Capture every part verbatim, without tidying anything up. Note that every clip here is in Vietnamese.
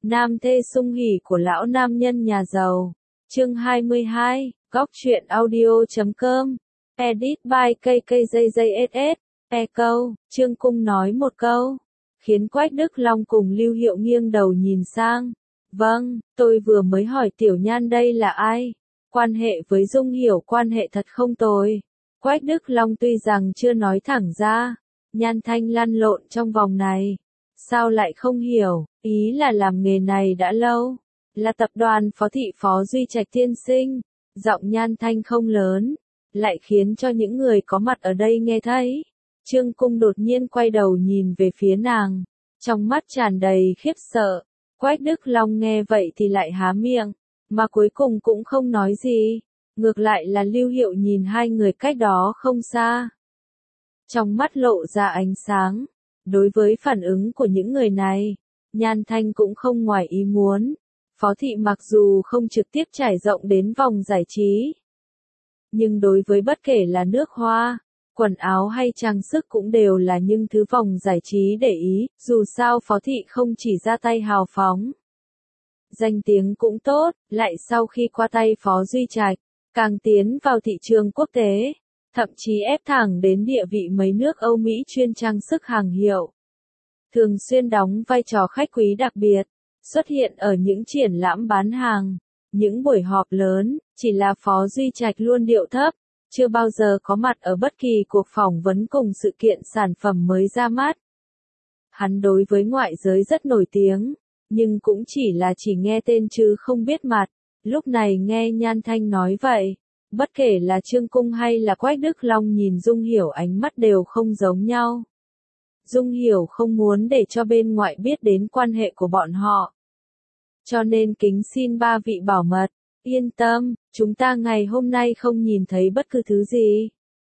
Nam thê sung hỉ của lão nam nhân nhà giàu. Chương hai mươi hai, góc truyện audio chấm com. Edit by ca ca jay jay ét ét. E câu, Trương Cung nói một câu, khiến Quách Đức Long cùng Lưu Hiệu nghiêng đầu nhìn sang. Vâng, tôi vừa mới hỏi Tiểu Nhan đây là ai? Quan hệ với Dung Hiểu quan hệ thật không tồi. Quách Đức Long tuy rằng chưa nói thẳng ra, Nhan Thanh lăn lộn trong vòng này. Sao lại không hiểu, ý là làm nghề này đã lâu. Là tập đoàn Phó Thị Phó Duy Trạch tiên sinh. Giọng Nhan Thanh không lớn, lại khiến cho những người có mặt ở đây nghe thấy. Trương Cung đột nhiên quay đầu nhìn về phía nàng, trong mắt tràn đầy khiếp sợ. Quách Đức Long nghe vậy thì lại há miệng, mà cuối cùng cũng không nói gì. Ngược lại là Lưu Hiệu nhìn hai người cách đó không xa, trong mắt lộ ra ánh sáng. Đối với phản ứng của những người này, Nhan Thanh cũng không ngoài ý muốn. Phó Thị mặc dù không trực tiếp trải rộng đến vòng giải trí, nhưng đối với bất kể là nước hoa, quần áo hay trang sức cũng đều là những thứ vòng giải trí để ý. Dù sao Phó Thị không chỉ ra tay hào phóng, danh tiếng cũng tốt, lại sau khi qua tay Phó Duy Trạch, càng tiến vào thị trường quốc tế, thậm chí ép thẳng đến địa vị mấy nước Âu Mỹ chuyên trang sức hàng hiệu. Thường xuyên đóng vai trò khách quý đặc biệt, xuất hiện ở những triển lãm bán hàng, những buổi họp lớn. Chỉ là Phó Duy Trạch luôn điệu thấp, chưa bao giờ có mặt ở bất kỳ cuộc phỏng vấn cùng sự kiện sản phẩm mới ra mắt. Hắn đối với ngoại giới rất nổi tiếng, nhưng cũng chỉ là chỉ nghe tên chứ không biết mặt. Lúc này nghe Nhan Thanh nói vậy, bất kể là Trương Cung hay là Quách Đức Long nhìn Dung Hiểu ánh mắt đều không giống nhau. Dung Hiểu không muốn để cho bên ngoại biết đến quan hệ của bọn họ, cho nên kính xin ba vị bảo mật. Yên tâm, chúng ta ngày hôm nay không nhìn thấy bất cứ thứ gì.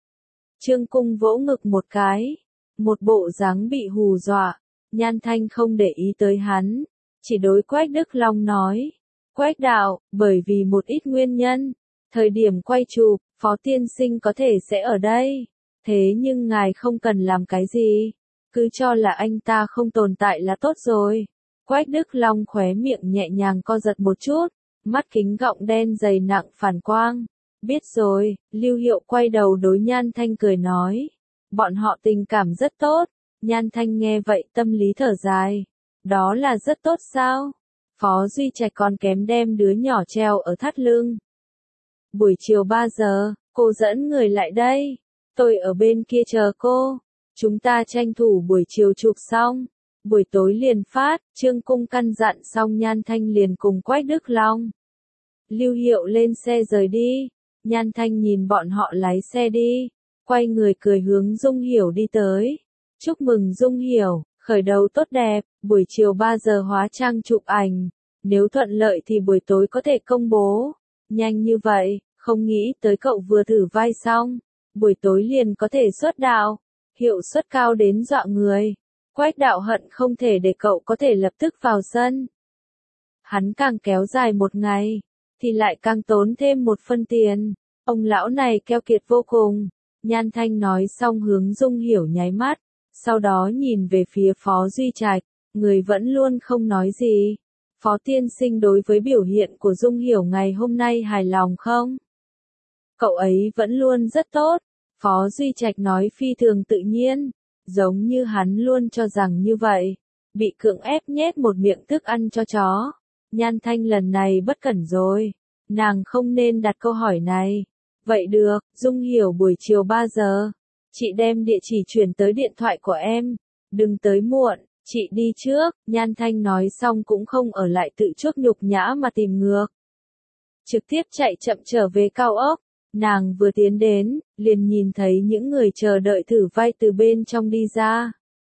Trương Cung vỗ ngực một cái, một bộ dáng bị hù dọa. Nhan Thanh không để ý tới hắn, chỉ đối Quách Đức Long nói. Quách đạo, bởi vì một ít nguyên nhân, thời điểm quay chụp, Phó tiên sinh có thể sẽ ở đây. Thế nhưng ngài không cần làm cái gì, cứ cho là anh ta không tồn tại là tốt rồi. Quách Đức Long khóe miệng nhẹ nhàng co giật một chút, mắt kính gọng đen dày nặng phản quang. Biết rồi, Lưu Hiệu quay đầu đối Nhan Thanh cười nói. Bọn họ tình cảm rất tốt. Nhan Thanh nghe vậy tâm lý thở dài. Đó là rất tốt sao? Phó Duy Trạch còn kém đem đứa nhỏ treo ở thắt lưng. Buổi chiều ba giờ, cô dẫn người lại đây. Tôi ở bên kia chờ cô. Chúng ta tranh thủ buổi chiều chụp xong, buổi tối liền phát. Trương Cung căn dặn xong Nhan Thanh liền cùng Quách Đức Long, Lưu Hiệu lên xe rời đi. Nhan Thanh nhìn bọn họ lái xe đi, quay người cười hướng Dung Hiểu đi tới. Chúc mừng Dung Hiểu, khởi đầu tốt đẹp, buổi chiều ba giờ hóa trang chụp ảnh, nếu thuận lợi thì buổi tối có thể công bố. Nhanh như vậy, không nghĩ tới cậu vừa thử vai xong, buổi tối liền có thể xuất đạo, hiệu suất cao đến dọa người. Quách đạo hận không thể để cậu có thể lập tức vào sân. Hắn càng kéo dài một ngày, thì lại càng tốn thêm một phân tiền. Ông lão này keo kiệt vô cùng. Nhan Thanh nói xong hướng Dung Hiểu nháy mắt, sau đó nhìn về phía Phó Duy Trạch, người vẫn luôn không nói gì. Phó tiên sinh đối với biểu hiện của Dung Hiểu ngày hôm nay hài lòng không? Cậu ấy vẫn luôn rất tốt. Phó Duy Trạch nói phi thường tự nhiên, giống như hắn luôn cho rằng như vậy. Bị cưỡng ép nhét một miệng thức ăn cho chó. Nhan Thanh lần này bất cẩn rồi, nàng không nên đặt câu hỏi này. Vậy được, Dung Hiểu buổi chiều ba giờ, chị đem địa chỉ chuyển tới điện thoại của em, đừng tới muộn, chị đi trước. Nhan Thanh nói xong cũng không ở lại tự chuốc nhục nhã mà tìm ngược, trực tiếp chạy chậm trở về cao ốc. Nàng vừa tiến đến, liền nhìn thấy những người chờ đợi thử vai từ bên trong đi ra.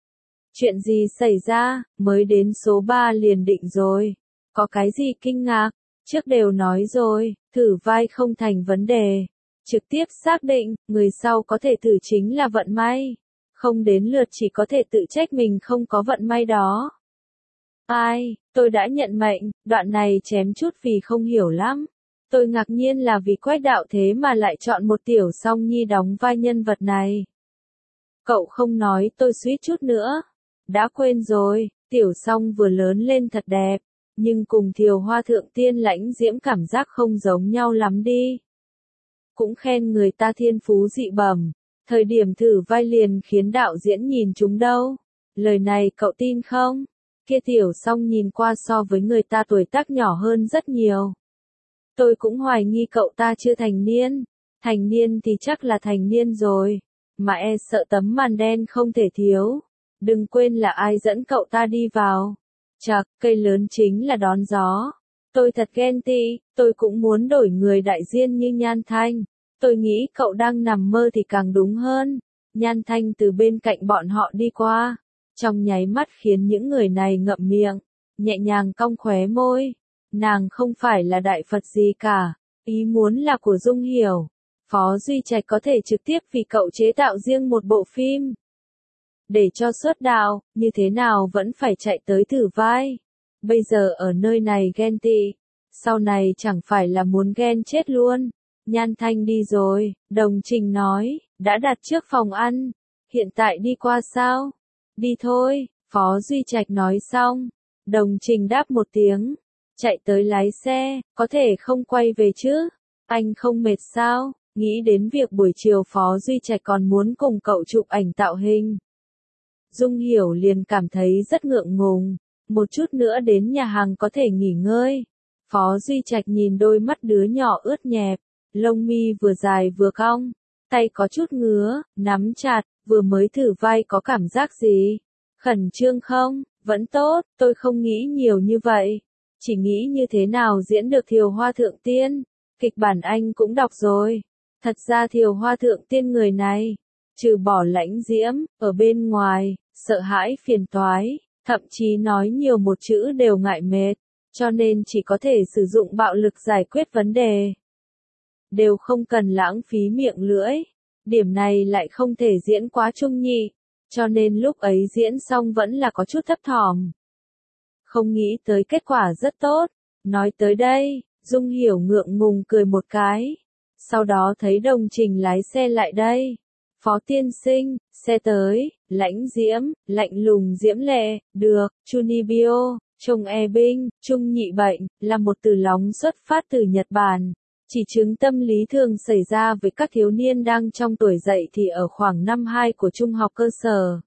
Chuyện gì xảy ra, mới đến số ba liền định rồi. Có cái gì kinh ngạc, trước đều nói rồi, thử vai không thành vấn đề. Trực tiếp xác định, người sau có thể thử chính là vận may. Không đến lượt chỉ có thể tự trách mình không có vận may đó. Ai, tôi đã nhận mệnh, đoạn này chém chút vì không hiểu lắm. Tôi ngạc nhiên là vì Quách đạo thế mà lại chọn một tiểu song nhi đóng vai nhân vật này. Cậu không nói tôi suýt chút nữa đã quên rồi, tiểu song vừa lớn lên thật đẹp, nhưng cùng Thiều Hoa thượng tiên lãnh diễm cảm giác không giống nhau lắm đi. Cũng khen người ta thiên phú dị bẩm, thời điểm thử vai liền khiến đạo diễn nhìn chúng đâu. Lời này cậu tin không? Kia Tiểu Song nhìn qua so với người ta tuổi tác nhỏ hơn rất nhiều. Tôi cũng hoài nghi cậu ta chưa thành niên. Thành niên thì chắc là thành niên rồi, mà e sợ tấm màn đen không thể thiếu. Đừng quên là ai dẫn cậu ta đi vào. Chạc, cây lớn chính là đón gió. Tôi thật ghen tị, tôi cũng muốn đổi người đại diện như Nhan Thanh. Tôi nghĩ cậu đang nằm mơ thì càng đúng hơn. Nhan Thanh từ bên cạnh bọn họ đi qua, trong nháy mắt khiến những người này ngậm miệng, nhẹ nhàng cong khóe môi. Nàng không phải là đại Phật gì cả, ý muốn là của Dung Hiểu. Phó Duy Trạch có thể trực tiếp vì cậu chế tạo riêng một bộ phim. Để cho xuất đạo, như thế nào vẫn phải chạy tới thử vai. Bây giờ ở nơi này ghen tị, sau này chẳng phải là muốn ghen chết luôn. Nhan Thanh đi rồi, Đồng Trình nói, đã đặt trước phòng ăn, hiện tại đi qua sao? Đi thôi, Phó Duy Trạch nói xong. Đồng Trình đáp một tiếng, chạy tới lái xe, có thể không quay về chứ? Anh không mệt sao? Nghĩ đến việc buổi chiều Phó Duy Trạch còn muốn cùng cậu chụp ảnh tạo hình. Dung Hiểu liền cảm thấy rất ngượng ngùng, một chút nữa đến nhà hàng có thể nghỉ ngơi. Phó Duy Trạch nhìn đôi mắt đứa nhỏ ướt nhẹp, lông mi vừa dài vừa cong, tay có chút ngứa, nắm chặt, vừa mới thử vai có cảm giác gì? Khẩn trương không? Vẫn tốt, tôi không nghĩ nhiều như vậy. Chỉ nghĩ như thế nào diễn được Thiều Hoa thượng tiên. Kịch bản anh cũng đọc rồi. Thật ra Thiều Hoa thượng tiên người này, trừ bỏ lãnh diễm, ở bên ngoài, sợ hãi phiền toái, thậm chí nói nhiều một chữ đều ngại mệt, cho nên chỉ có thể sử dụng bạo lực giải quyết vấn đề. Đều không cần lãng phí miệng lưỡi, điểm này lại không thể diễn quá trung nhị, cho nên lúc ấy diễn xong vẫn là có chút thấp thỏm. Không nghĩ tới kết quả rất tốt, nói tới đây, Dung Hiểu ngượng ngùng cười một cái, sau đó thấy Đồng Trình lái xe lại đây. Phó tiên sinh, xe tới, lãnh diễm, lạnh lùng diễm lệ, được, Chunibyo, chồng e binh, trung nhị bệnh, là một từ lóng xuất phát từ Nhật Bản. Chỉ chứng tâm lý thường xảy ra với các thiếu niên đang trong tuổi dậy thì ở khoảng năm hai của trung học cơ sở.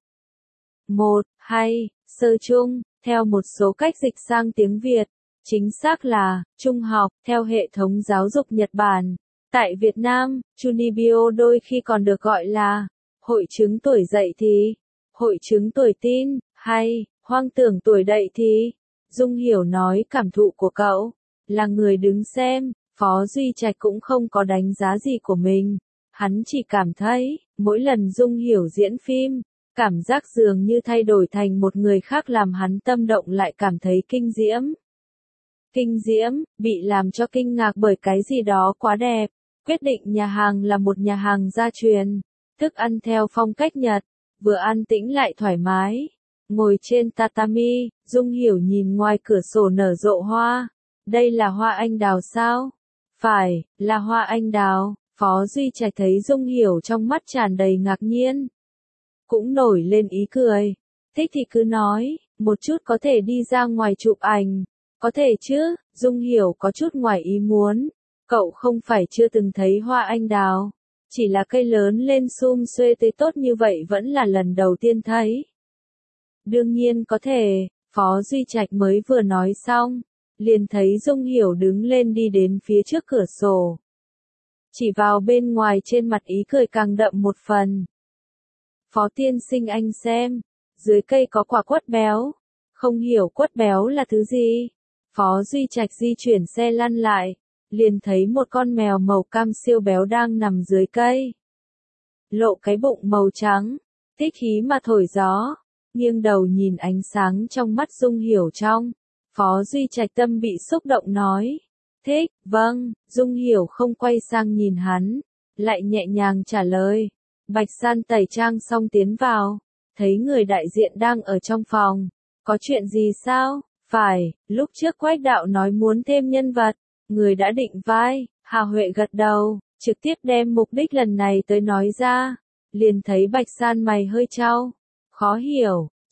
một, hai, sơ trung, theo một số cách dịch sang tiếng Việt, chính xác là, trung học, theo hệ thống giáo dục Nhật Bản. Tại Việt Nam, Chunibyo đôi khi còn được gọi là hội chứng tuổi dậy thì, hội chứng tuổi teen, hay hoang tưởng tuổi dậy thì. Dung Hiểu nói cảm thụ của cậu, là người đứng xem, Phó Duy Trạch cũng không có đánh giá gì của mình. Hắn chỉ cảm thấy, mỗi lần Dung Hiểu diễn phim, cảm giác dường như thay đổi thành một người khác làm hắn tâm động lại cảm thấy kinh diễm. Kinh diễm, bị làm cho kinh ngạc bởi cái gì đó quá đẹp. Quyết định nhà hàng là một nhà hàng gia truyền, thức ăn theo phong cách Nhật, vừa an tĩnh lại thoải mái. Ngồi trên tatami, Dung Hiểu nhìn ngoài cửa sổ nở rộ hoa. Đây là hoa anh đào sao? Phải, là hoa anh đào. Phó Duy Trạch thấy Dung Hiểu trong mắt tràn đầy ngạc nhiên. Cũng nổi lên ý cười. Thích thì cứ nói, một chút có thể đi ra ngoài chụp ảnh. Có thể chứ, Dung Hiểu có chút ngoài ý muốn. Cậu không phải chưa từng thấy hoa anh đào, chỉ là cây lớn lên sum xuê tươi tốt như vậy vẫn là lần đầu tiên thấy. Đương nhiên có thể, Phó Duy Trạch mới vừa nói xong, liền thấy Dung Hiểu đứng lên đi đến phía trước cửa sổ. Chỉ vào bên ngoài trên mặt ý cười càng đậm một phần. Phó tiên sinh anh xem, dưới cây có quả quất béo, không hiểu quất béo là thứ gì. Phó Duy Trạch di chuyển xe lăn lại, liền thấy một con mèo màu cam siêu béo đang nằm dưới cây. Lộ cái bụng màu trắng, thích khí mà thổi gió, nghiêng đầu nhìn ánh sáng trong mắt Dung Hiểu trong. Phó Duy Trạch tâm bị xúc động nói. Thích, vâng, Dung Hiểu không quay sang nhìn hắn, lại nhẹ nhàng trả lời. Bạch San tẩy trang xong tiến vào, thấy người đại diện đang ở trong phòng. Có chuyện gì sao? Phải, lúc trước Quách đạo nói muốn thêm nhân vật. Người đã định vai, Hà Huệ gật đầu, trực tiếp đem mục đích lần này tới nói ra. Liền thấy Bạch San mày hơi chau. Khó hiểu,